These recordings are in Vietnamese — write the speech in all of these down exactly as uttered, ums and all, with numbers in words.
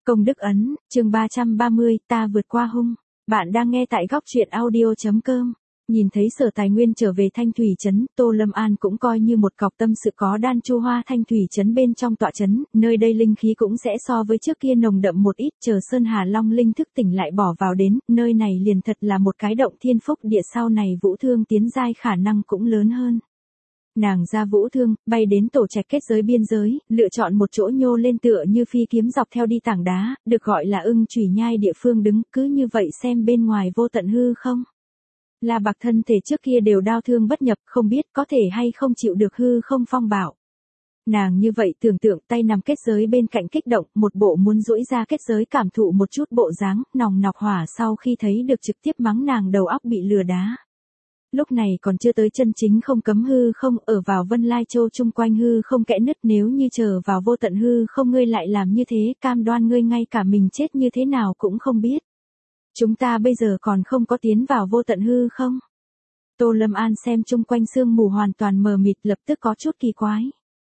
Công đức ấn, chương ba trăm ba mươi, ta vượt qua hung. Bạn đang nghe tại góc truyện audio.com. Nhìn thấy Sở Tài Nguyên trở về Thanh Thủy Trấn, Tô Lâm An cũng coi như một cọc tâm sự có đan chu hoa Thanh Thủy Trấn bên trong tọa trấn, nơi đây linh khí cũng sẽ so với trước kia nồng đậm một ít, chờ Sơn Hà Long linh thức tỉnh lại bỏ vào đến, nơi này liền thật là một cái động thiên phúc địa, sau này vũ thương tiến giai khả năng cũng lớn hơn. Nàng ra vũ thương, bay đến tổ trạch kết giới biên giới, lựa chọn một chỗ nhô lên tựa như phi kiếm dọc theo đi tảng đá, được gọi là ưng chùy nhai địa phương đứng, cứ như vậy xem bên ngoài vô tận hư không. La Bạc thân thể trước kia đều đau thương bất nhập, không biết có thể hay không chịu được hư không phong bạo. Nàng như vậy tưởng tượng, tay nằm kết giới bên cạnh kích động, một bộ muốn duỗi ra kết giới cảm thụ một chút bộ dáng, nòng nọc hỏa sau khi thấy được trực tiếp mắng nàng đầu óc bị lừa đá. Lúc này còn chưa tới chân chính không cấm hư không, ở vào Vân Lai Châu chung quanh hư không kẽ nứt, nếu như chờ vào vô tận hư không ngươi lại làm như thế, cam đoan ngươi ngay cả mình chết như thế nào cũng không biết. Chúng ta bây giờ còn không có tiến vào vô tận hư không? Tô Lâm An xem chung quanh sương mù hoàn toàn mờ mịt, lập tức có chút kỳ quái.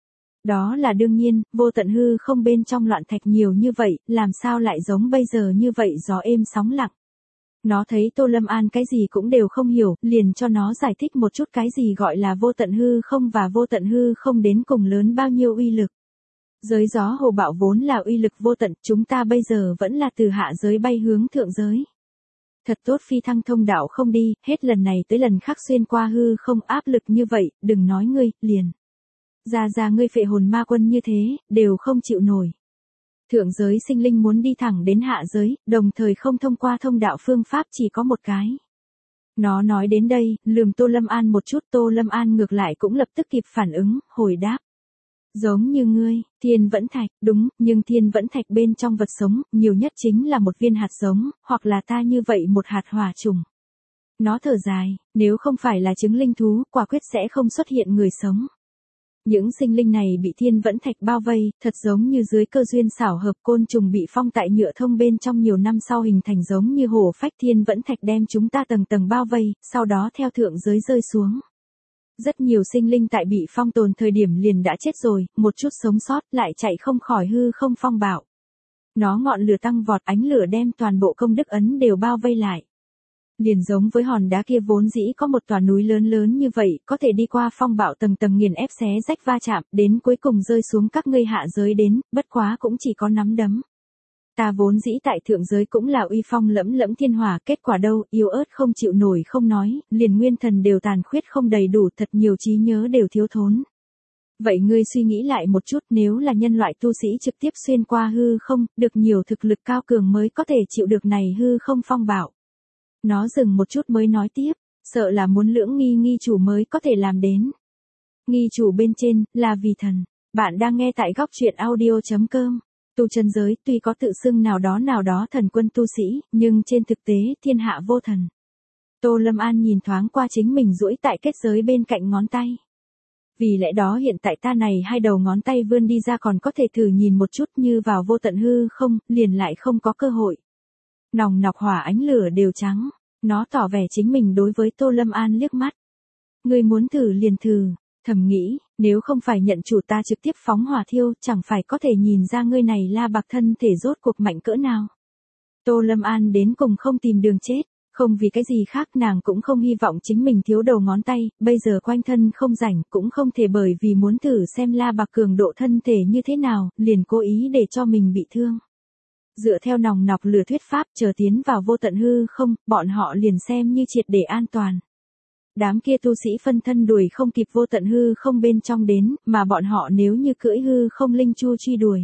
Đó là đương nhiên, vô tận hư không bên trong loạn thạch nhiều như vậy, làm sao lại giống bây giờ như vậy gió êm sóng lặng. Nó thấy Tô Lâm An cái gì cũng đều không hiểu, liền cho nó giải thích một chút cái gì gọi là vô tận hư không và vô tận hư không đến cùng lớn bao nhiêu uy lực. Giới gió hồ bạo vốn là uy lực vô tận, chúng ta bây giờ vẫn là từ hạ giới bay hướng thượng giới. Thật tốt phi thăng thông đạo không đi, hết lần này tới lần khác xuyên qua hư không, áp lực như vậy, đừng nói ngươi, liền. Ra ra ngươi phệ hồn ma quân như thế, đều không chịu nổi. Thượng giới sinh linh muốn đi thẳng đến hạ giới, đồng thời không thông qua thông đạo phương pháp chỉ có một cái. Nó nói đến đây, lườm Tô Lâm An một chút, Tô Lâm An ngược lại cũng lập tức kịp phản ứng, hồi đáp. Giống như ngươi, thiên vẫn thạch, đúng, nhưng thiên vẫn thạch bên trong vật sống, nhiều nhất chính là một viên hạt giống, hoặc là ta như vậy một hạt hỏa trùng. Nó thở dài, nếu không phải là chứng linh thú, quả quyết sẽ không xuất hiện người sống. Những sinh linh này bị thiên vẫn thạch bao vây, thật giống như dưới cơ duyên xảo hợp, côn trùng bị phong tại nhựa thông bên trong nhiều năm sau hình thành giống như hổ phách, thiên vẫn thạch đem chúng ta tầng tầng bao vây, sau đó theo thượng giới rơi xuống. Rất nhiều sinh linh tại bị phong tồn thời điểm liền đã chết rồi, một chút sống sót lại chạy không khỏi hư không phong bạo. Nó ngọn lửa tăng vọt, ánh lửa đem toàn bộ công đức ấn đều bao vây lại. Liền giống với hòn đá kia vốn dĩ có một tòa núi lớn lớn như vậy, có thể đi qua phong bạo tầng tầng nghiền ép xé rách va chạm, đến cuối cùng rơi xuống các ngươi hạ giới đến, bất quá cũng chỉ có nắm đấm. Ta vốn dĩ tại thượng giới cũng là uy phong lẫm lẫm thiên hỏa, kết quả đâu, yếu ớt không chịu nổi không nói, liền nguyên thần đều tàn khuyết không đầy đủ, thật nhiều trí nhớ đều thiếu thốn. Vậy ngươi suy nghĩ lại một chút, nếu là nhân loại tu sĩ trực tiếp xuyên qua hư không, được nhiều thực lực cao cường mới có thể chịu được này hư không phong bạo. Nó dừng một chút mới nói tiếp, sợ là muốn lưỡng nghi nghi chủ mới có thể làm đến. Nghi chủ bên trên, là vì thần. Bạn đang nghe tại góc truyện audio.com. Tu chân giới tuy có tự xưng nào đó nào đó thần quân tu sĩ, nhưng trên thực tế thiên hạ vô thần. Tô Lâm An nhìn thoáng qua chính mình duỗi tại kết giới bên cạnh ngón tay. Vì lẽ đó hiện tại ta này hai đầu ngón tay vươn đi ra còn có thể thử nhìn một chút, như vào vô tận hư không, liền lại không có cơ hội. Nòng nọc hỏa ánh lửa đều trắng, nó tỏ vẻ chính mình đối với Tô Lâm An liếc mắt. Ngươi muốn thử liền thử, thầm nghĩ, nếu không phải nhận chủ ta trực tiếp phóng hỏa thiêu, chẳng phải có thể nhìn ra ngươi này La Bạc thân thể rốt cuộc mạnh cỡ nào. Tô Lâm An đến cùng không tìm đường chết, không vì cái gì khác, nàng cũng không hy vọng chính mình thiếu đầu ngón tay, bây giờ quanh thân không rảnh, cũng không thể bởi vì muốn thử xem La Bạc cường độ thân thể như thế nào, liền cố ý để cho mình bị thương. Dựa theo nòng nọc lửa thuyết pháp, chờ tiến vào vô tận hư không, bọn họ liền xem như triệt để an toàn. Đám kia tu sĩ phân thân đuổi không kịp vô tận hư không bên trong đến, mà bọn họ nếu như cưỡi hư không linh chu truy đuổi.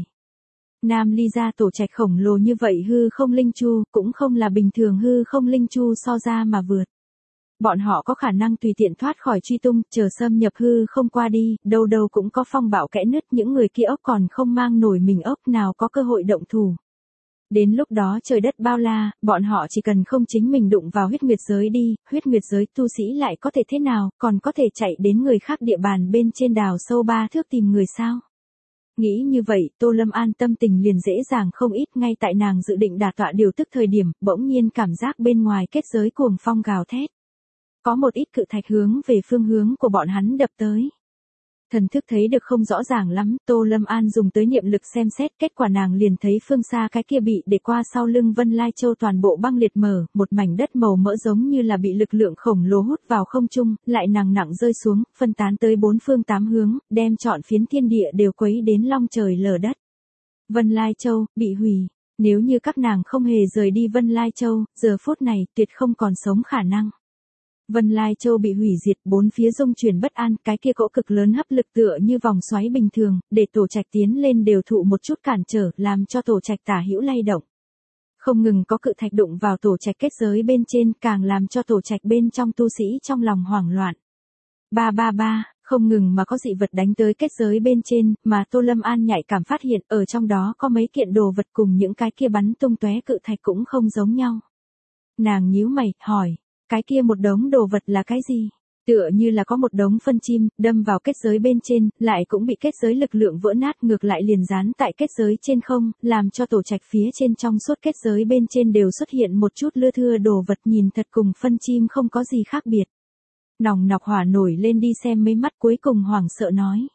Nam Ly ra tổ trạch khổng lồ như vậy hư không linh chu, cũng không là bình thường hư không linh chu so ra mà vượt. Bọn họ có khả năng tùy tiện thoát khỏi truy tung, chờ xâm nhập hư không qua đi, đâu đâu cũng có phong bạo kẽ nứt, những người kia ốc còn không mang nổi mình ốc nào có cơ hội động thủ. Đến lúc đó trời đất bao la, bọn họ chỉ cần không chính mình đụng vào huyết nguyệt giới đi, huyết nguyệt giới tu sĩ lại có thể thế nào, còn có thể chạy đến người khác địa bàn bên trên đào sâu ba thước tìm người sao. Nghĩ như vậy, Tô Lâm An tâm tình liền dễ dàng không ít, ngay tại nàng dự định đả tọa điều tức thời điểm, bỗng nhiên cảm giác bên ngoài kết giới cuồng phong gào thét. Có một ít cự thạch hướng về phương hướng của bọn hắn đập tới. Thần thức thấy được không rõ ràng lắm, Tô Lâm An dùng tới niệm lực xem xét, kết quả nàng liền thấy phương xa cái kia bị để qua sau lưng Vân Lai Châu toàn bộ băng liệt mở, một mảnh đất màu mỡ giống như là bị lực lượng khổng lồ hút vào không trung, lại nặng nặng rơi xuống, phân tán tới bốn phương tám hướng, đem trọn phiến thiên địa đều quấy đến long trời lở đất. Vân Lai Châu, bị hủy. Nếu như các nàng không hề rời đi Vân Lai Châu, giờ phút này tuyệt không còn sống khả năng. Vân Lai Châu bị hủy diệt, bốn phía rung chuyển bất an, cái kia cỗ cực lớn hấp lực tựa như vòng xoáy bình thường, để tổ trạch tiến lên đều thụ một chút cản trở, làm cho tổ trạch tả hữu lay động. Không ngừng có cự thạch đụng vào tổ trạch kết giới bên trên, càng làm cho tổ trạch bên trong tu sĩ trong lòng hoảng loạn. Ba ba ba, không ngừng mà có dị vật đánh tới kết giới bên trên, mà Tô Lâm An nhạy cảm phát hiện ở trong đó có mấy kiện đồ vật cùng những cái kia bắn tung tóe cự thạch cũng không giống nhau. Nàng nhíu mày, hỏi, cái kia một đống đồ vật là cái gì? Tựa như là có một đống phân chim, đâm vào kết giới bên trên, lại cũng bị kết giới lực lượng vỡ nát ngược lại liền dán tại kết giới trên không, làm cho tổ trạch phía trên trong suốt kết giới bên trên đều xuất hiện một chút lưa thưa đồ vật nhìn thật cùng phân chim không có gì khác biệt. Nòng nọc hỏa nổi lên đi xem mấy mắt cuối cùng hoảng sợ nói.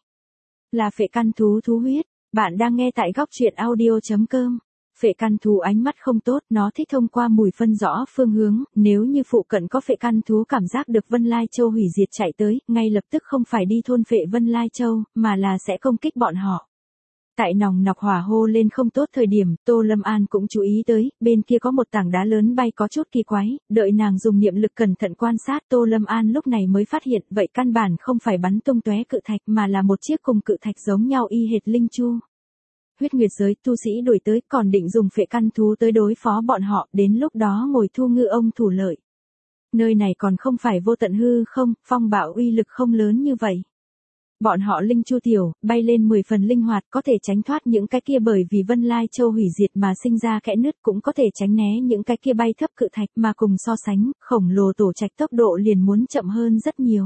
Là phệ căn thú thú huyết, bạn đang nghe tại góc truyện audio.com. Phệ căn thú ánh mắt không tốt, nó thích thông qua mùi phân rõ phương hướng, nếu như phụ cận có phệ căn thú cảm giác được Vân Lai Châu hủy diệt chạy tới, ngay lập tức không phải đi thôn phệ Vân Lai Châu, mà là sẽ công kích bọn họ. Tại nòng nọc hỏa hô lên không tốt thời điểm, Tô Lâm An cũng chú ý tới, bên kia có một tảng đá lớn bay có chút kỳ quái, đợi nàng dùng niệm lực cẩn thận quan sát Tô Lâm An lúc này mới phát hiện, vậy căn bản không phải bắn tung tóe cự thạch mà là một chiếc cùng cự thạch giống nhau y hệt linh chu. Huyết nguyệt giới tu sĩ đuổi tới còn định dùng phệ căn thú tới đối phó bọn họ, đến lúc đó ngồi thu ngư ông thủ lợi. Nơi này còn không phải vô tận hư không, phong bạo uy lực không lớn như vậy. Bọn họ linh chu tiểu, bay lên mười phần linh hoạt, có thể tránh thoát những cái kia bởi vì Vân Lai Châu hủy diệt mà sinh ra kẽ nứt, cũng có thể tránh né những cái kia bay thấp cự thạch, mà cùng so sánh, khổng lồ tổ trạch tốc độ liền muốn chậm hơn rất nhiều.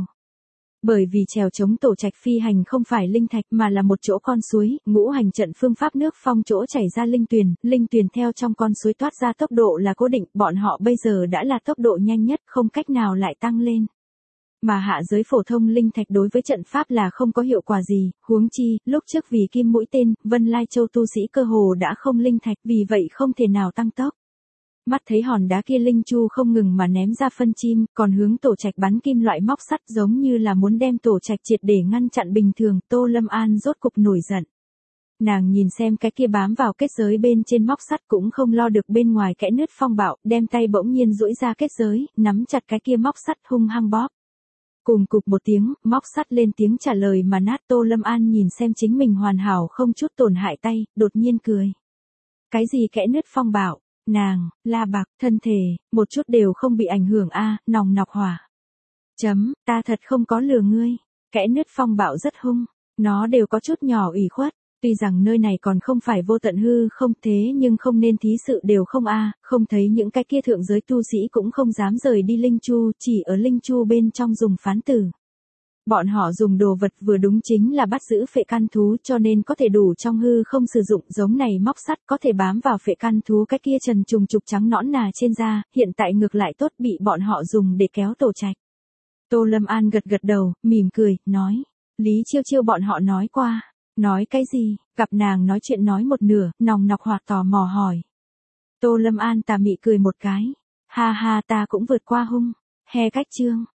Bởi vì trèo chống tổ trạch phi hành không phải linh thạch mà là một chỗ con suối, ngũ hành trận phương pháp nước phong chỗ chảy ra linh tuyền, linh tuyền theo trong con suối toát ra tốc độ là cố định, bọn họ bây giờ đã là tốc độ nhanh nhất, không cách nào lại tăng lên. Mà hạ giới phổ thông linh thạch đối với trận pháp là không có hiệu quả gì, huống chi, lúc trước vì kim mũi tên, Vân Lai Châu tu sĩ cơ hồ đã không linh thạch, vì vậy không thể nào tăng tốc. Mắt thấy hòn đá kia linh chu không ngừng mà ném ra phân chim, còn hướng tổ trạch bắn kim loại móc sắt giống như là muốn đem tổ trạch triệt để ngăn chặn bình thường, Tô Lâm An rốt cục nổi giận. Nàng nhìn xem cái kia bám vào kết giới bên trên móc sắt cũng không lo được bên ngoài kẽ nứt phong bạo, đem tay bỗng nhiên duỗi ra kết giới, nắm chặt cái kia móc sắt hung hăng bóp. Cùng cục một tiếng, móc sắt lên tiếng trả lời mà nát. Tô Lâm An nhìn xem chính mình hoàn hảo không chút tổn hại tay, đột nhiên cười. Cái gì kẽ nứt phong bạo? Nàng, La Bạc, thân thể, một chút đều không bị ảnh hưởng a, nòng nọc hỏa. Chấm, ta thật không có lừa ngươi. Kẽ nứt phong bạo rất hung, nó đều có chút nhỏ ủy khuất. Tuy rằng nơi này còn không phải vô tận hư không thế nhưng không nên thí sự đều không a, không thấy những cái kia thượng giới tu sĩ cũng không dám rời đi linh chu, chỉ ở linh chu bên trong dùng phán tử. Bọn họ dùng đồ vật vừa đúng chính là bắt giữ phệ căn thú cho nên có thể đủ trong hư không sử dụng giống này móc sắt có thể bám vào phệ căn thú cái kia trần trùng trục trắng nõn nà trên da, hiện tại ngược lại tốt bị bọn họ dùng để kéo tổ trạch. Tô Lâm An gật gật đầu, mỉm cười, nói, Lý Chiêu Chiêu bọn họ nói qua. Nói cái gì? Gặp nàng nói chuyện nói một nửa, nòng nọc hoạt tò mò hỏi. Tô Lâm An tà mị cười một cái. Ha ha ta cũng vượt qua hung. He cách chương.